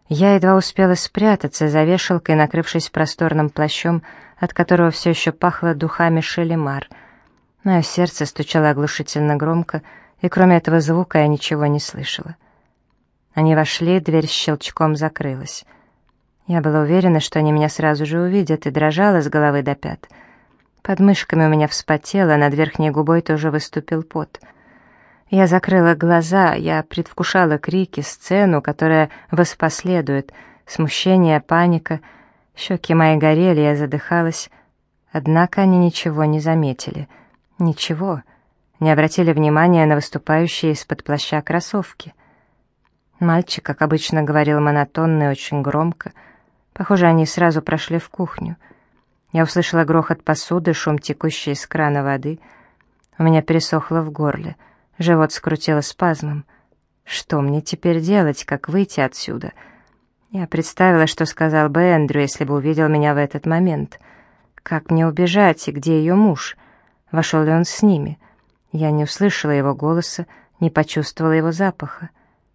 Я едва успела спрятаться за вешалкой, накрывшись просторным плащом, от которого все еще пахло духами Шалимар. Мое сердце стучало оглушительно громко, и кроме этого звука я ничего не слышала. Они вошли, дверь с щелчком закрылась. Я была уверена, что они меня сразу же увидят, и дрожала с головы до пят. Под мышками у меня вспотело, а над верхней губой тоже выступил пот. Я закрыла глаза, я предвкушала крики, сцену, которая воспоследует, смущение, паника. Щеки мои горели, я задыхалась. Однако они ничего не заметили. Ничего. Не обратили внимания на выступающие из-под плаща кроссовки. Мальчик, как обычно, говорил монотонно и очень громко. Похоже, они сразу прошли в кухню. Я услышала грохот посуды, шум текущей из крана воды. У меня пересохло в горле. Живот скрутило спазмом. Что мне теперь делать, как выйти отсюда? Я представила, что сказал бы Эндрю, если бы увидел меня в этот момент. Как мне убежать, и где ее муж? Вошел ли он с ними? Я не услышала его голоса, не почувствовала его запаха.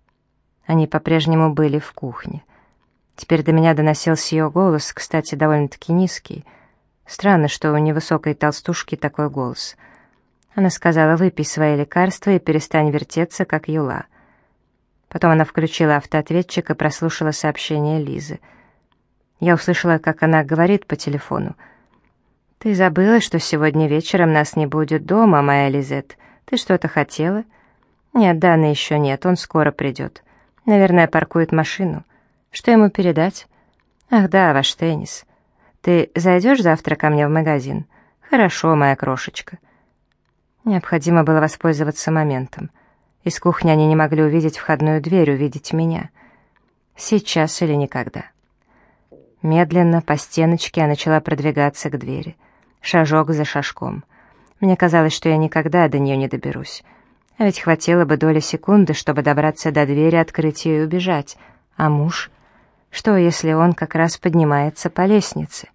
Они по-прежнему были в кухне. Теперь до меня доносился ее голос, кстати, довольно-таки низкий. Странно, что у невысокой толстушки такой голос. Она сказала: «Выпей свои лекарства и перестань вертеться, как юла». Потом она включила автоответчик и прослушала сообщение Лизы. Я услышала, как она говорит по телефону: «Ты забыла, что сегодня вечером нас не будет дома, моя Лизет? Ты что-то хотела?» «Нет, Даны еще нет, он скоро придет. Наверное, паркует машину. Что ему передать?» «Ах да, ваш теннис. Ты зайдешь завтра ко мне в магазин?» «Хорошо, моя крошечка». Необходимо было воспользоваться моментом. Из кухни они не могли увидеть входную дверь, увидеть меня. Сейчас или никогда. Медленно, по стеночке, я начала продвигаться к двери. Шажок за шажком. Мне казалось, что я никогда до нее не доберусь. А ведь хватило бы доли секунды, чтобы добраться до двери, открыть ее и убежать. А муж? Что, если он как раз поднимается по лестнице?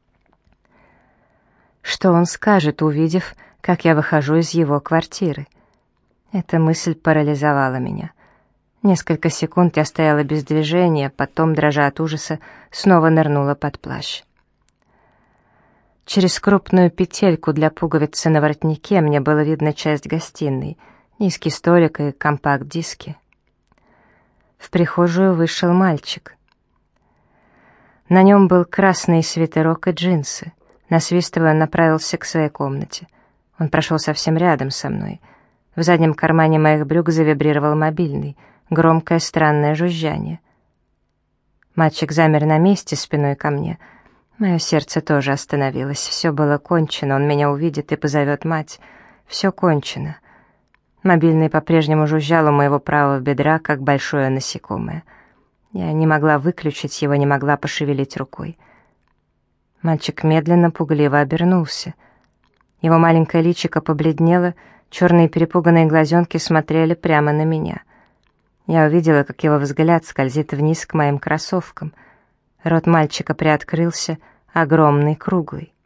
Что он скажет, увидев, как я выхожу из его квартиры? Эта мысль парализовала меня. Несколько секунд я стояла без движения, потом, дрожа от ужаса, снова нырнула под плащ. Через крупную петельку для пуговицы на воротнике мне было видно часть гостиной, низкий столик и компакт-диски. В прихожую вышел мальчик. На нем был красный свитерок и джинсы. Насвистывая, он направился к своей комнате. Он прошел совсем рядом со мной. В заднем кармане моих брюк завибрировал мобильный, громкое странное жужжание. Мальчик замер на месте, спиной ко мне. Мое сердце тоже остановилось. Все было кончено, он меня увидит и позовет мать. Все кончено. Мобильный по-прежнему жужжал у моего правого бедра, как большое насекомое. Я не могла выключить его, не могла пошевелить рукой. Мальчик медленно, пугливо обернулся. Его маленькое личико побледнело, черные перепуганные глазенки смотрели прямо на меня. Я увидела, как его взгляд скользит вниз к моим кроссовкам. Рот мальчика приоткрылся, огромный, круглый.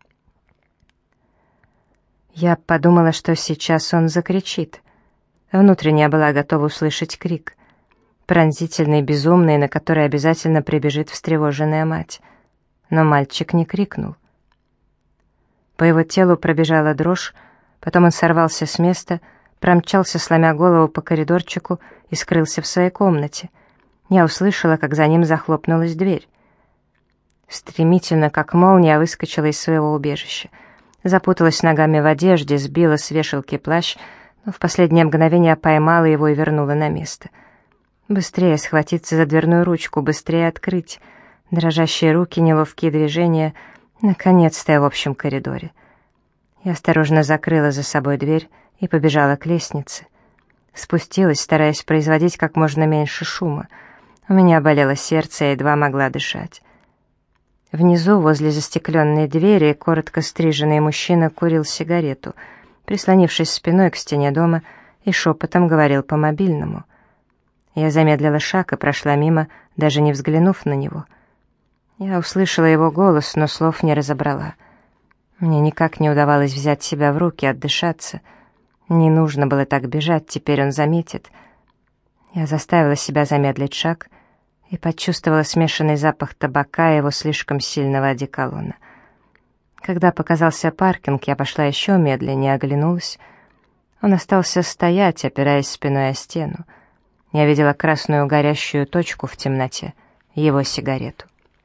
Я подумала, что сейчас он закричит. Внутренне я была готова услышать крик. Пронзительный, безумный, на который обязательно прибежит встревоженная мать. Но мальчик не крикнул. По его телу пробежала дрожь, потом он сорвался с места, промчался, сломя голову по коридорчику и скрылся в своей комнате. Я услышала, как за ним захлопнулась дверь. Стремительно, как молния, выскочила из своего убежища. Запуталась ногами в одежде, сбила с вешалки плащ, но в последнее мгновение поймала его и вернула на место. Быстрее схватиться за дверную ручку, быстрее открыть. Дрожащие руки, неловкие движения. Наконец-то я в общем коридоре. Я осторожно закрыла за собой дверь и побежала к лестнице. Спустилась, стараясь производить как можно меньше шума. У меня болело сердце, я едва могла дышать. Внизу, возле застекленной двери, коротко стриженный мужчина курил сигарету, прислонившись спиной к стене дома, и шепотом говорил по мобильному. Я замедлила шаг и прошла мимо, даже не взглянув на него. Я услышала его голос, но слов не разобрала. Мне никак не удавалось взять себя в руки, отдышаться. Не нужно было так бежать, теперь он заметит. Я заставила себя замедлить шаг и почувствовала смешанный запах табака и его слишком сильного одеколона. Когда показался паркинг, я пошла еще медленнее, оглянулась. Он остался стоять, опираясь спиной о стену. Я видела красную горящую точку в темноте, его сигарету.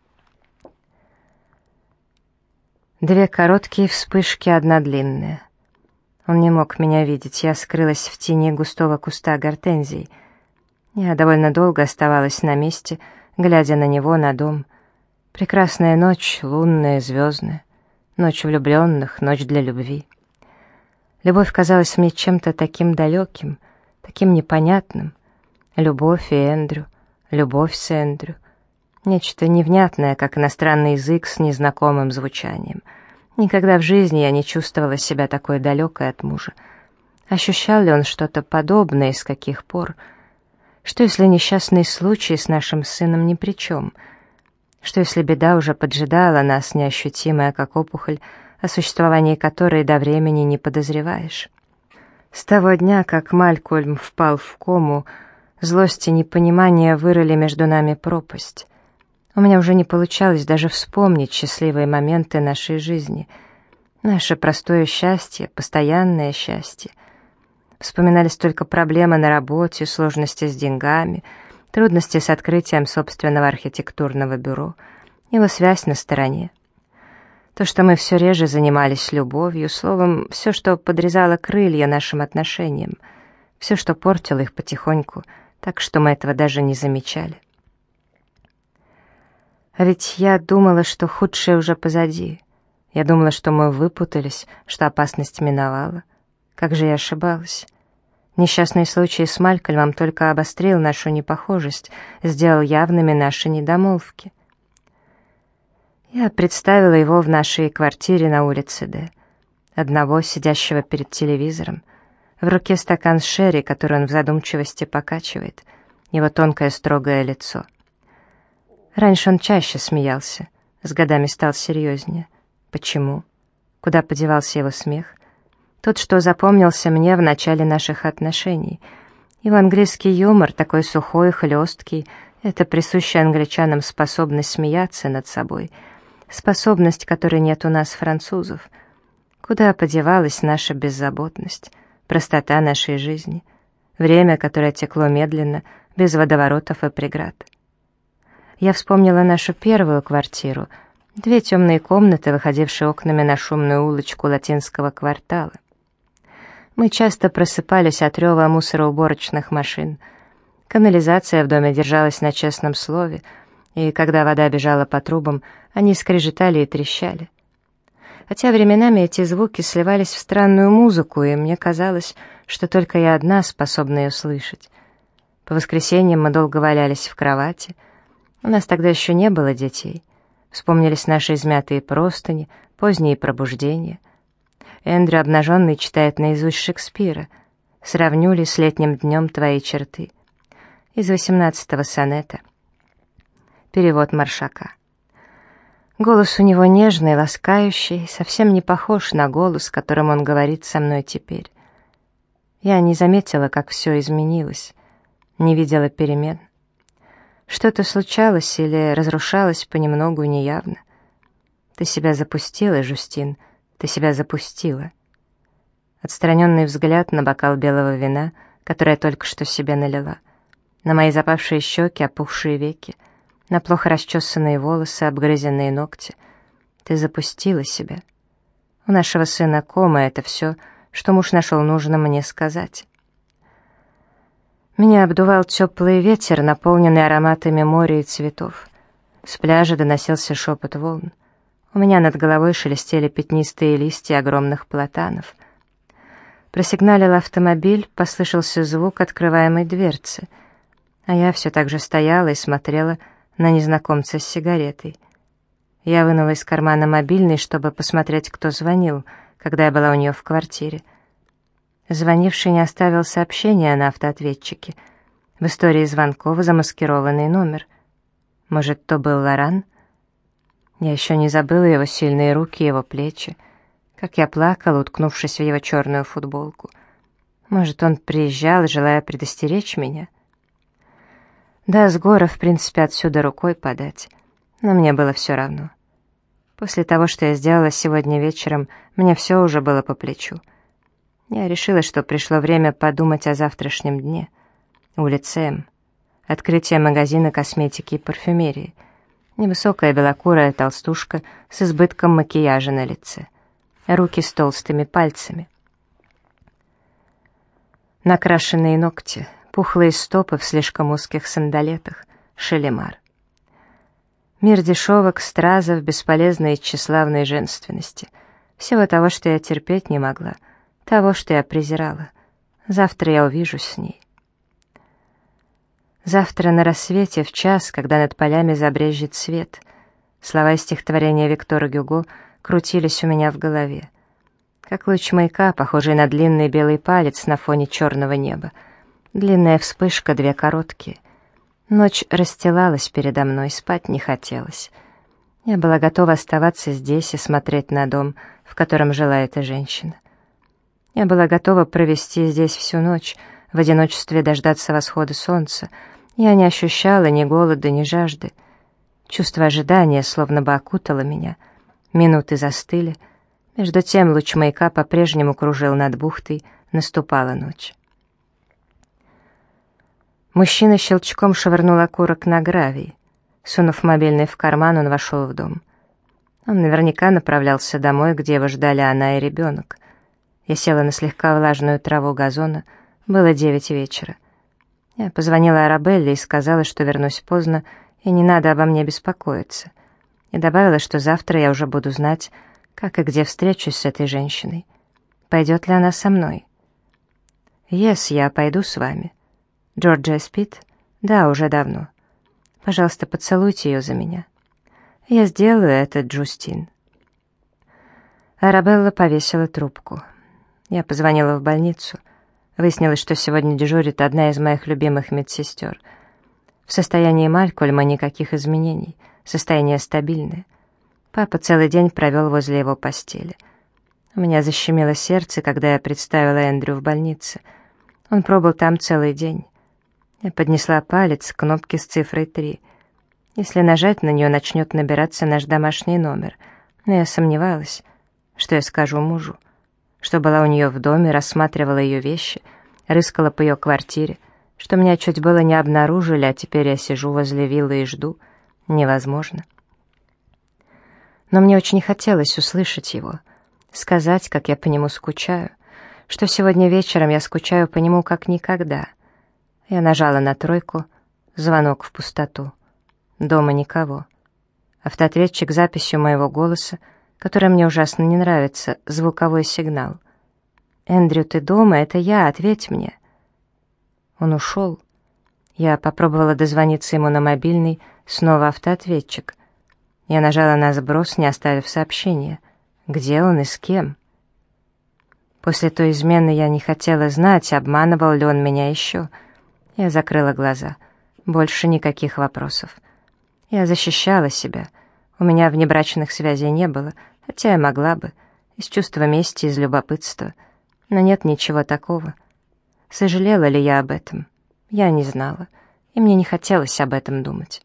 2 короткие вспышки, 1 длинная. Он не мог меня видеть, я скрылась в тени густого куста гортензий. Я довольно долго оставалась на месте, глядя на него, на дом. Прекрасная ночь, лунная, звездная. Ночь влюбленных, ночь для любви. Любовь казалась мне чем-то таким далеким, таким непонятным. Любовь и Эндрю, любовь с Эндрю. Нечто невнятное, как иностранный язык с незнакомым звучанием. Никогда в жизни я не чувствовала себя такой далекой от мужа. Ощущал ли он что-то подобное и с каких пор? Что если несчастный случай с нашим сыном ни при чем? Что если беда уже поджидала нас, неощутимая, как опухоль, о существовании которой до времени не подозреваешь? С того дня, как Малькольм впал в кому, злость и непонимание вырыли между нами пропасть. У меня уже не получалось даже вспомнить счастливые моменты нашей жизни. Наше простое счастье, постоянное счастье. Вспоминались только проблемы на работе, сложности с деньгами, трудности с открытием собственного архитектурного бюро, его связь на стороне. То, что мы все реже занимались любовью, словом, все, что подрезало крылья нашим отношениям, все, что портило их потихоньку, так что мы этого даже не замечали. А ведь я думала, что худшее уже позади. Я думала, что мы выпутались, что опасность миновала. Как же я ошибалась. Несчастный случай с Малькольмом только обострил нашу непохожесть, сделал явными наши недомолвки. Я представила его в нашей квартире на улице Д. Одного, сидящего перед телевизором. В руке стакан с шерри, который он в задумчивости покачивает. Его тонкое строгое лицо. Раньше он чаще смеялся, с годами стал серьезнее. Почему? Куда подевался его смех? Тот, что запомнился мне в начале наших отношений. Его английский юмор, такой сухой, хлесткий, это присущая англичанам способность смеяться над собой, способность, которой нет у нас, французов. Куда подевалась наша беззаботность, простота нашей жизни, время, которое текло медленно, без водоворотов и преград. Я вспомнила нашу первую квартиру, 2 темные комнаты, выходившие окнами на шумную улочку латинского квартала. Мы часто просыпались от рева мусороуборочных машин. Канализация в доме держалась на честном слове, и когда вода бежала по трубам, они скрежетали и трещали. Хотя временами эти звуки сливались в странную музыку, и мне казалось, что только я одна способна ее слышать. По воскресеньям мы долго валялись в кровати. У нас тогда еще не было детей. Вспомнились наши измятые простыни, поздние пробуждения. Эндрю, обнаженный, читает наизусть Шекспира. «Сравню ли с летним днем твои черты?» Из 18-го сонета. Перевод Маршака. Голос у него нежный, ласкающий, совсем не похож на голос, которым он говорит со мной теперь. Я не заметила, как все изменилось, не видела перемен. Что-то случалось или разрушалось понемногу неявно. Ты себя запустила, Жюстин, ты себя запустила. Отстраненный взгляд на бокал белого вина, которое я только что себе налила, на мои запавшие щеки, опухшие веки, на плохо расчесанные волосы, обгрызенные ногти. Ты запустила себя. У нашего сына кома — это все, что муж нашел нужным мне сказать. Меня обдувал теплый ветер, наполненный ароматами моря и цветов. С пляжа доносился шепот волн. У меня над головой шелестели пятнистые листья огромных платанов. Просигналил автомобиль, послышался звук открываемой дверцы, а я все так же стояла и смотрела на незнакомца с сигаретой. Я вынула из кармана мобильный, чтобы посмотреть, кто звонил, когда я была у нее в квартире. Звонивший не оставил сообщения на автоответчике. В истории звонков замаскированный номер. Может, то был Лоран? Я еще не забыла его сильные руки, его плечи. Как я плакала, уткнувшись в его черную футболку. Может, он приезжал, желая предостеречь меня? Да, с гора, в принципе, отсюда рукой подать, но мне было все равно. После того, что я сделала сегодня вечером, мне все уже было по плечу. Я решила, что пришло время подумать о завтрашнем дне. Улица М. Открытие магазина косметики и парфюмерии. Невысокая белокурая толстушка с избытком макияжа на лице. Руки с толстыми пальцами. Накрашенные ногти, пухлые стопы в слишком узких сандалетах. Шалимар. Мир дешевок, стразов, бесполезной и тщеславной женственности. Всего того, что я терпеть не могла, того, что я презирала. Завтра я увижусь с ней. Завтра на рассвете, в час, когда над полями забрезжит свет. Слова из стихотворения Виктора Гюго крутились у меня в голове. Как луч маяка, похожий на длинный белый палец на фоне черного неба. Длинная вспышка, две короткие. Ночь расстилалась передо мной, спать не хотелось. Я была готова оставаться здесь и смотреть на дом, в котором жила эта женщина. Я была готова провести здесь всю ночь, в одиночестве дождаться восхода солнца. Я не ощущала ни голода, ни жажды. Чувство ожидания словно бы окутало меня. Минуты застыли. Между тем луч маяка по-прежнему кружил над бухтой, наступала ночь. Мужчина щелчком швырнул окурок на гравий. Сунув мобильный в карман, он вошел в дом. Он наверняка направлялся домой, где его ждали она и ребенок. Я села на слегка влажную траву газона. Было 9 вечера. Я позвонила Арабелле и сказала, что вернусь поздно, и не надо обо мне беспокоиться. И добавила, что завтра я уже буду знать, как и где встречусь с этой женщиной. Пойдет ли она со мной? «Yes, я пойду с вами». «Джорджия спит?» «Да, уже давно». «Пожалуйста, поцелуйте ее за меня». «Я сделаю это, Джустин». Арабелла повесила трубку. Я позвонила в больницу. Выяснилось, что сегодня дежурит одна из моих любимых медсестер. В состоянии Малькольма никаких изменений, состояние стабильное. Папа целый день провел возле его постели. У меня защемило сердце, когда я представила Эндрю в больнице. Он пробыл там целый день. Я поднесла палец к кнопке с цифрой 3. Если нажать на нее, начнет набираться наш домашний номер. Но я сомневалась, что я скажу мужу. Что была у нее в доме, рассматривала ее вещи, рыскала по ее квартире, что меня чуть было не обнаружили, а теперь я сижу возле виллы и жду. Невозможно. Но мне очень хотелось услышать его, сказать, как я по нему скучаю, что сегодня вечером я скучаю по нему как никогда. Я нажала на тройку, звонок в пустоту. Дома никого. Автоответчик с записью моего голоса, который мне ужасно не нравится, звуковой сигнал. «Эндрю, ты дома? Это я, ответь мне». Он ушел. Я попробовала дозвониться ему на мобильный, снова автоответчик. Я нажала на сброс, не оставив сообщения. Где он и с кем? После той измены я не хотела знать, обманывал ли он меня еще. Я закрыла глаза. Больше никаких вопросов. Я защищала себя. У меня внебрачных связей не было, хотя я могла бы, из чувства мести, из любопытства. Но нет ничего такого. Сожалела ли я об этом? Я не знала, и мне не хотелось об этом думать.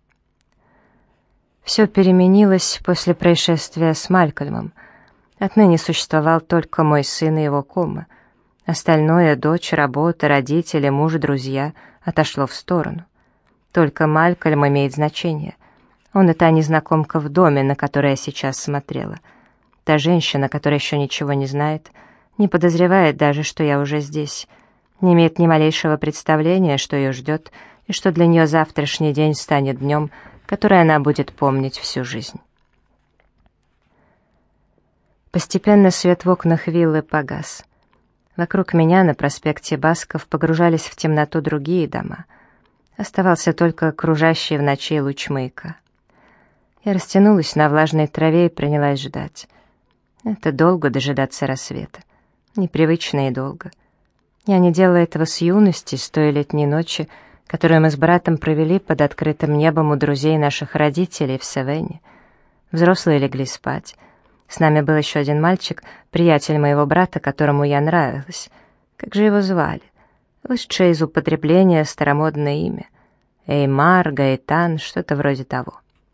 Все переменилось после происшествия с Малькольмом. Отныне существовал только мой сын и его кома. Остальное — дочь, работа, родители, муж, друзья — отошло в сторону. Только Малькольм имеет значение. Он и та незнакомка в доме, на которую я сейчас смотрела. Та женщина, которая еще ничего не знает, не подозревает даже, что я уже здесь, не имеет ни малейшего представления, что ее ждет, и что для нее завтрашний день станет днем, который она будет помнить всю жизнь. Постепенно свет в окнах виллы погас. Вокруг меня на проспекте Басков погружались в темноту другие дома. Оставался только кружащий в ночи луч маяка. Я растянулась на влажной траве и принялась ждать. Это долго дожидаться рассвета. Непривычно и долго. Я не делала этого с юности, с той летней ночи, которую мы с братом провели под открытым небом у друзей наших родителей в Севене. Взрослые легли спать. С нами был еще один мальчик, приятель моего брата, которому я нравилась. Как же его звали? Вышедшее из употребления старомодное имя. Эймар, Гаэтан, что-то вроде того.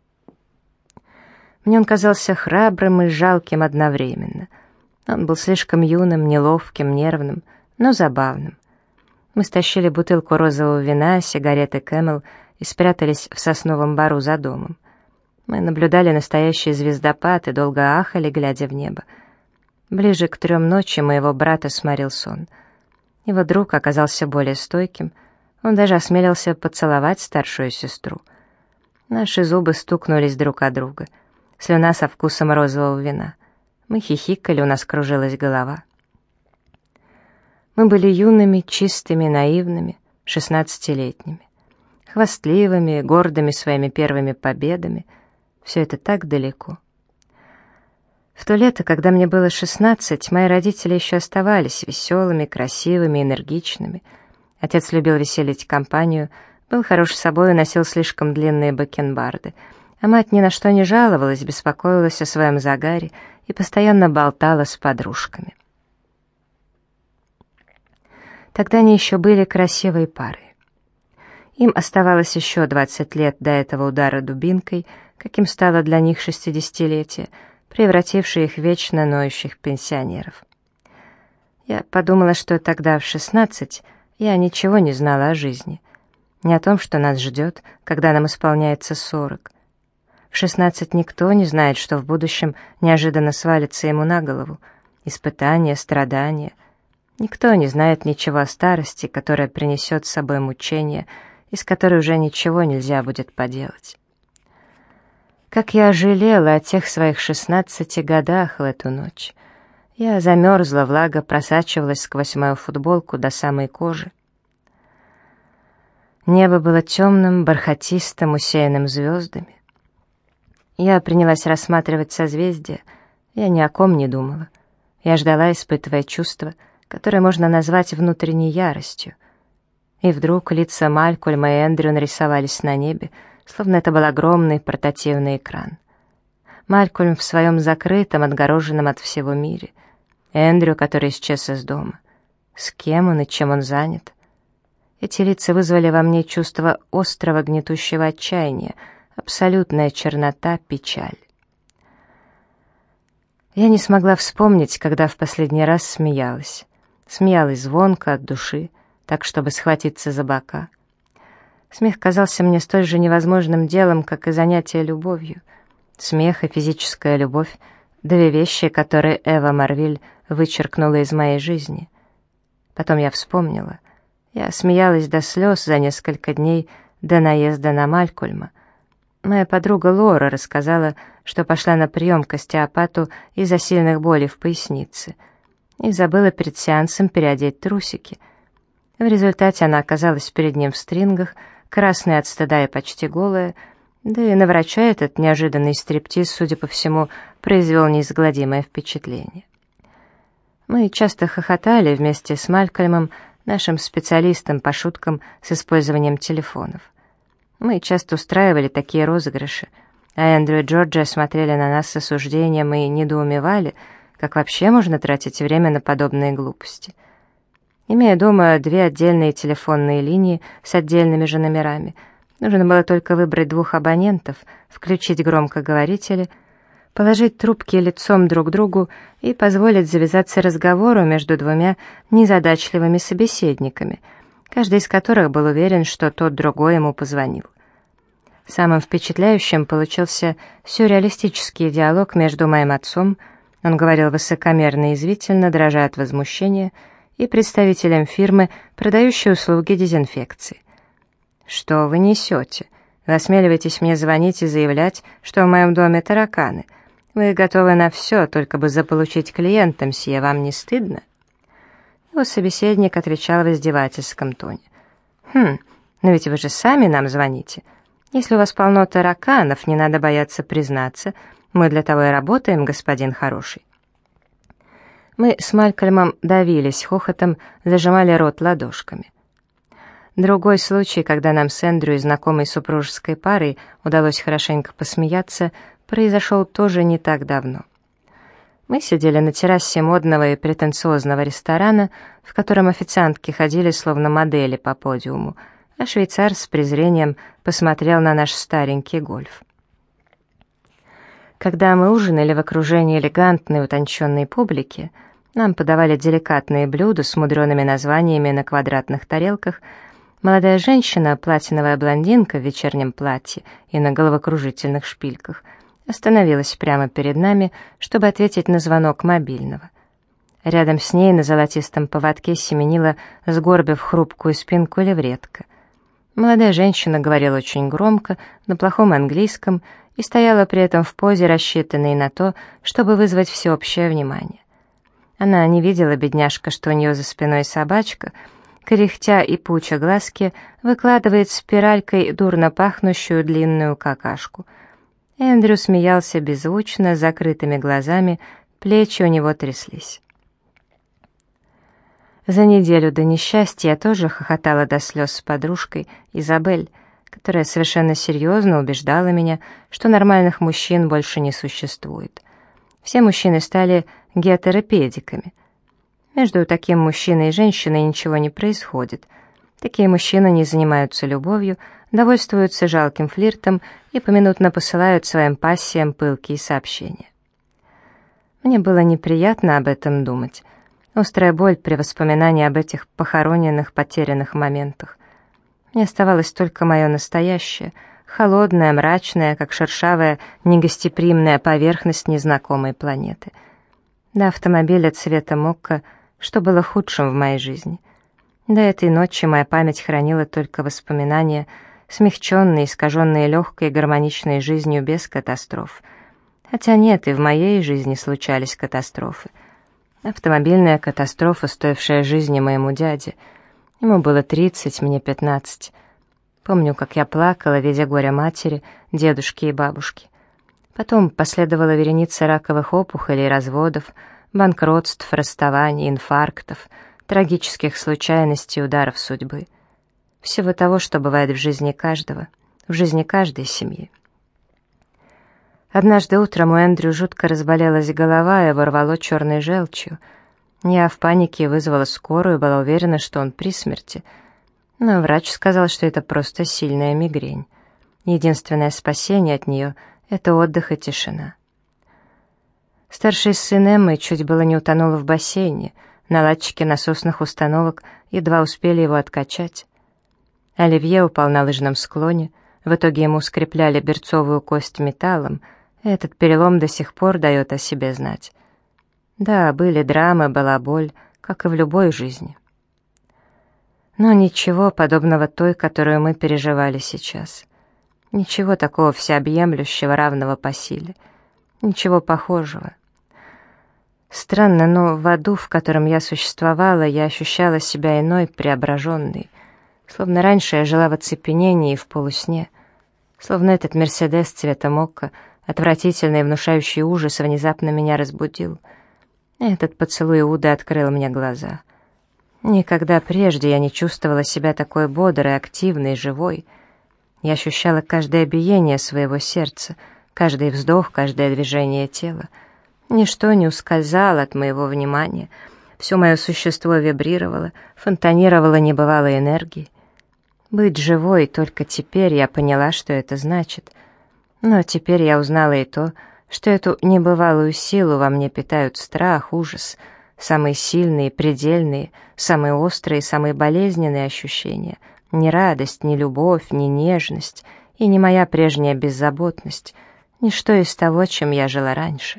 Мне он казался храбрым и жалким одновременно. Он был слишком юным, неловким, нервным, но забавным. Мы стащили бутылку розового вина, сигареты Camel и спрятались в сосновом бору за домом. Мы наблюдали настоящий звездопад и долго ахали, глядя в небо. Ближе к 3 ночи моего брата сморил сон. Его друг оказался более стойким, он даже осмелился поцеловать старшую сестру. Наши зубы стукнулись друг о друга. Слюна со вкусом розового вина. Мы хихикали, у нас кружилась голова. Мы были юными, чистыми, наивными, 16-летними. Хвастливыми, гордыми своими первыми победами. Все это так далеко. В то лето, когда мне было 16, мои родители еще оставались веселыми, красивыми, энергичными. Отец любил веселить компанию, был хорош собой и носил слишком длинные бакенбарды, а мать ни на что не жаловалась, беспокоилась о своем загаре и постоянно болтала с подружками. Тогда они еще были красивой парой. Им оставалось еще 20 лет до этого удара дубинкой, каким стало для них 60-летие, превратившее их в вечно ноющих пенсионеров. Я подумала, что тогда в 16 я ничего не знала о жизни, не о том, что нас ждет, когда нам исполняется 40. В 16 никто не знает, что в будущем неожиданно свалится ему на голову. Испытания, страдания. Никто не знает ничего о старости, которая принесет с собой мучения, из которой уже ничего нельзя будет поделать. Как я жалела о тех своих 16 годах в эту ночь. Я замерзла, влага просачивалась сквозь мою футболку до самой кожи. Небо было темным, бархатистым, усеянным звездами. Я принялась рассматривать созвездия, я ни о ком не думала. Я ждала, испытывая чувство, которое можно назвать внутренней яростью. И вдруг лица Малькольма и Эндрю нарисовались на небе, словно это был огромный портативный экран. Малькольм в своем закрытом, отгороженном от всего мире. Эндрю, который исчез из дома. С кем он и чем он занят? Эти лица вызвали во мне чувство острого гнетущего отчаяния, абсолютная чернота, печаль. Я не смогла вспомнить, когда в последний раз смеялась. Смеялась звонко, от души, так, чтобы схватиться за бока. Смех казался мне столь же невозможным делом, как и занятие любовью. Смех и физическая любовь — 2 вещи, которые Эва Марвиль вычеркнула из моей жизни. Потом я вспомнила. Я смеялась до слез за несколько дней до наезда на Малькольма. Моя подруга Лора рассказала, что пошла на прием к остеопату из-за сильных болей в пояснице и забыла перед сеансом переодеть трусики. В результате она оказалась перед ним в стрингах, красная от стыда и почти голая, да и на врача этот неожиданный стриптиз, судя по всему, произвел неизгладимое впечатление. Мы часто хохотали вместе с Малькольмом, нашим специалистом по шуткам с использованием телефонов. Мы часто устраивали такие розыгрыши, а Эндрю и Джорджия смотрели на нас с осуждением и недоумевали, как вообще можно тратить время на подобные глупости. Имея дома 2 отдельные телефонные линии с отдельными же номерами, нужно было только выбрать 2 абонентов, включить громкоговорители, положить трубки лицом друг к другу и позволить завязаться разговору между 2 незадачливыми собеседниками, каждый из которых был уверен, что тот другой ему позвонил. Самым впечатляющим получился сюрреалистический диалог между моим отцом, он говорил высокомерно и язвительно, дрожа от возмущения, и представителем фирмы, продающей услуги дезинфекции. «Что вы несете? Вы осмеливаетесь мне звонить и заявлять, что в моем доме тараканы. Вы готовы на все, только бы заполучить клиента, мсье, вам не стыдно?» Его собеседник отвечал в издевательском тоне. «Но ведь вы же сами нам звоните. Если у вас полно тараканов, не надо бояться признаться. Мы для того и работаем, господин хороший». Мы с Малькольмом давились хохотом, зажимали рот ладошками. Другой случай, когда нам с Эндрю и знакомой супружеской парой удалось хорошенько посмеяться, произошел тоже не так давно. Мы сидели на террасе модного и претенциозного ресторана, в котором официантки ходили словно модели по подиуму, а швейцар с презрением посмотрел на наш старенький гольф. Когда мы ужинали в окружении элегантной утонченной публики, нам подавали деликатные блюда с мудреными названиями на квадратных тарелках. Молодая женщина, платиновая блондинка в вечернем платье и на головокружительных шпильках, остановилась прямо перед нами, чтобы ответить на звонок мобильного. Рядом с ней на золотистом поводке семенила, сгорбив хрупкую спинку, левретка. Молодая женщина говорила очень громко, на плохом английском, и стояла при этом в позе, рассчитанной на то, чтобы вызвать всеобщее внимание. Она не видела, бедняжка, что у нее за спиной собачка, кряхтя и пуча глазки, выкладывает спиралькой дурно пахнущую длинную какашку. Эндрю смеялся беззвучно, с закрытыми глазами, плечи у него тряслись. За неделю до несчастья я тоже хохотала до слез с подружкой Изабель, которая совершенно серьезно убеждала меня, что нормальных мужчин больше не существует. Все мужчины стали гетеропедиками. Между таким мужчиной и женщиной ничего не происходит. Такие мужчины не занимаются любовью, довольствуются жалким флиртом и поминутно посылают своим пассиям пылкие сообщения. Мне было неприятно об этом думать. Острая боль при воспоминании об этих похороненных, потерянных моментах. Мне оставалось только мое настоящее, холодное, мрачное, как шершавая, негостеприимная поверхность незнакомой планеты. До автомобиля цвета мокко, что было худшим в моей жизни. До этой ночи моя память хранила только воспоминания, смягченные, искаженные легкой гармоничной жизнью без катастроф. Хотя нет, и в моей жизни случались катастрофы. Автомобильная катастрофа, стоившая жизни моему дяде. Ему было 30, мне 15. Помню, как я плакала, видя горе матери, дедушки и бабушки. Потом последовала вереница раковых опухолей, разводов, банкротств, расставаний, инфарктов, трагических случайностей, ударов судьбы. Всего того, что бывает в жизни каждого, в жизни каждой семьи. Однажды утром у Эндрю жутко разболелась голова и его рвало черной желчью. Я в панике вызвала скорую и была уверена, что он при смерти. Но врач сказал, что это просто сильная мигрень. Единственное спасение от нее — это отдых и тишина. Старший сын Эммы чуть было не утонул в бассейне. Наладчики насосных установок едва успели его откачать. Оливье упал на лыжном склоне. В итоге ему скрепляли берцовую кость металлом. Этот перелом до сих пор дает о себе знать. Да, были драмы, была боль, как и в любой жизни. Но ничего подобного той, которую мы переживали сейчас. Ничего такого всеобъемлющего, равного по силе. Ничего похожего. Странно, но в аду, в котором я существовала, я ощущала себя иной, преображенной. Словно раньше я жила в оцепенении и в полусне. Словно этот Мерседес цвета мокко, отвратительный и внушающий ужас, внезапно меня разбудил. Этот поцелуй Иуды открыл мне глаза. Никогда прежде я не чувствовала себя такой бодрой, активной, живой. Я ощущала каждое биение своего сердца, каждый вздох, каждое движение тела. Ничто не ускользало от моего внимания. Все мое существо вибрировало, фонтанировало небывалой энергией. Быть живой, только теперь я поняла, что это значит. Но теперь я узнала и то, что эту небывалую силу во мне питают страх, ужас, самые сильные, предельные, самые острые, самые болезненные ощущения. Ни радость, ни любовь, ни нежность, и не моя прежняя беззаботность, ничто из того, чем я жила раньше.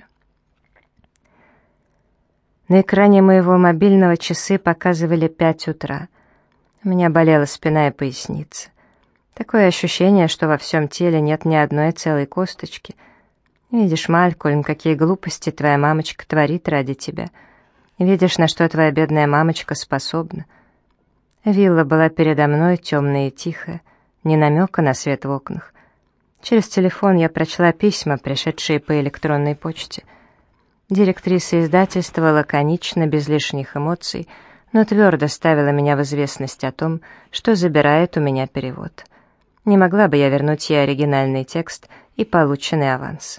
На экране моего мобильного часы показывали 5 утра. У меня болела спина и поясница. Такое ощущение, что во всем теле нет ни одной целой косточки. Видишь, Малькольм, какие глупости твоя мамочка творит ради тебя. Видишь, на что твоя бедная мамочка способна. Вилла была передо мной, темная и тихая, ни намека на свет в окнах. Через телефон я прочла письма, пришедшие по электронной почте. Директриса издательства лаконично, без лишних эмоций, но твердо ставила меня в известность о том, что забирает у меня перевод. Не могла бы я вернуть ей оригинальный текст и полученный аванс.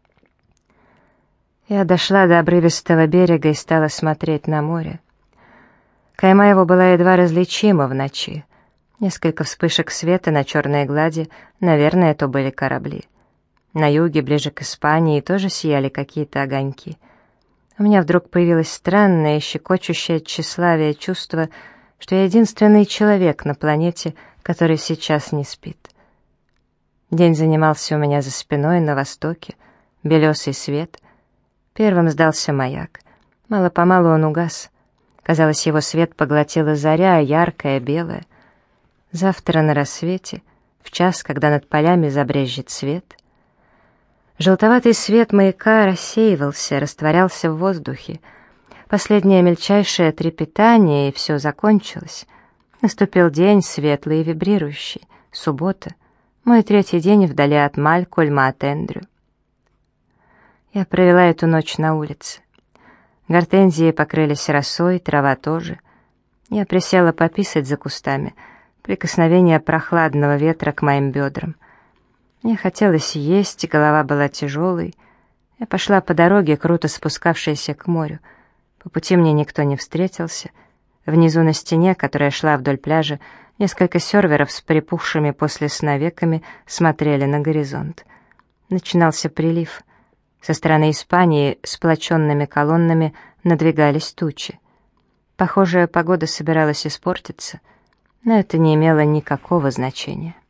Я дошла до обрывистого берега и стала смотреть на море. Кайма его была едва различима в ночи. Несколько вспышек света на черной глади, наверное, то были корабли. На юге, ближе к Испании, тоже сияли какие-то огоньки. У меня вдруг появилось странное, щекочущее тщеславие чувство, что я единственный человек на планете, который сейчас не спит. День занимался у меня за спиной на востоке, белесый свет. Первым сдался маяк. Мало-помалу он угас. Казалось, его свет поглотила заря, яркая, белая. Завтра на рассвете, в час, когда над полями забрезжит свет. Желтоватый свет маяка рассеивался, растворялся в воздухе. Последнее мельчайшее трепетание, и все закончилось. Наступил день светлый и вибрирующий, суббота, мой третий день вдали от Малькольма, от Эндрю. Я провела эту ночь на улице. Гортензии покрылись росой, трава тоже. Я присела пописать за кустами, прикосновение прохладного ветра к моим бедрам. Мне хотелось есть, голова была тяжелой. Я пошла по дороге, круто спускавшейся к морю. По пути мне никто не встретился. Внизу на стене, которая шла вдоль пляжа, несколько серверов с припухшими после сна веками смотрели на горизонт. Начинался прилив. Со стороны Испании сплоченными колоннами надвигались тучи. Похоже, погода собиралась испортиться, но это не имело никакого значения.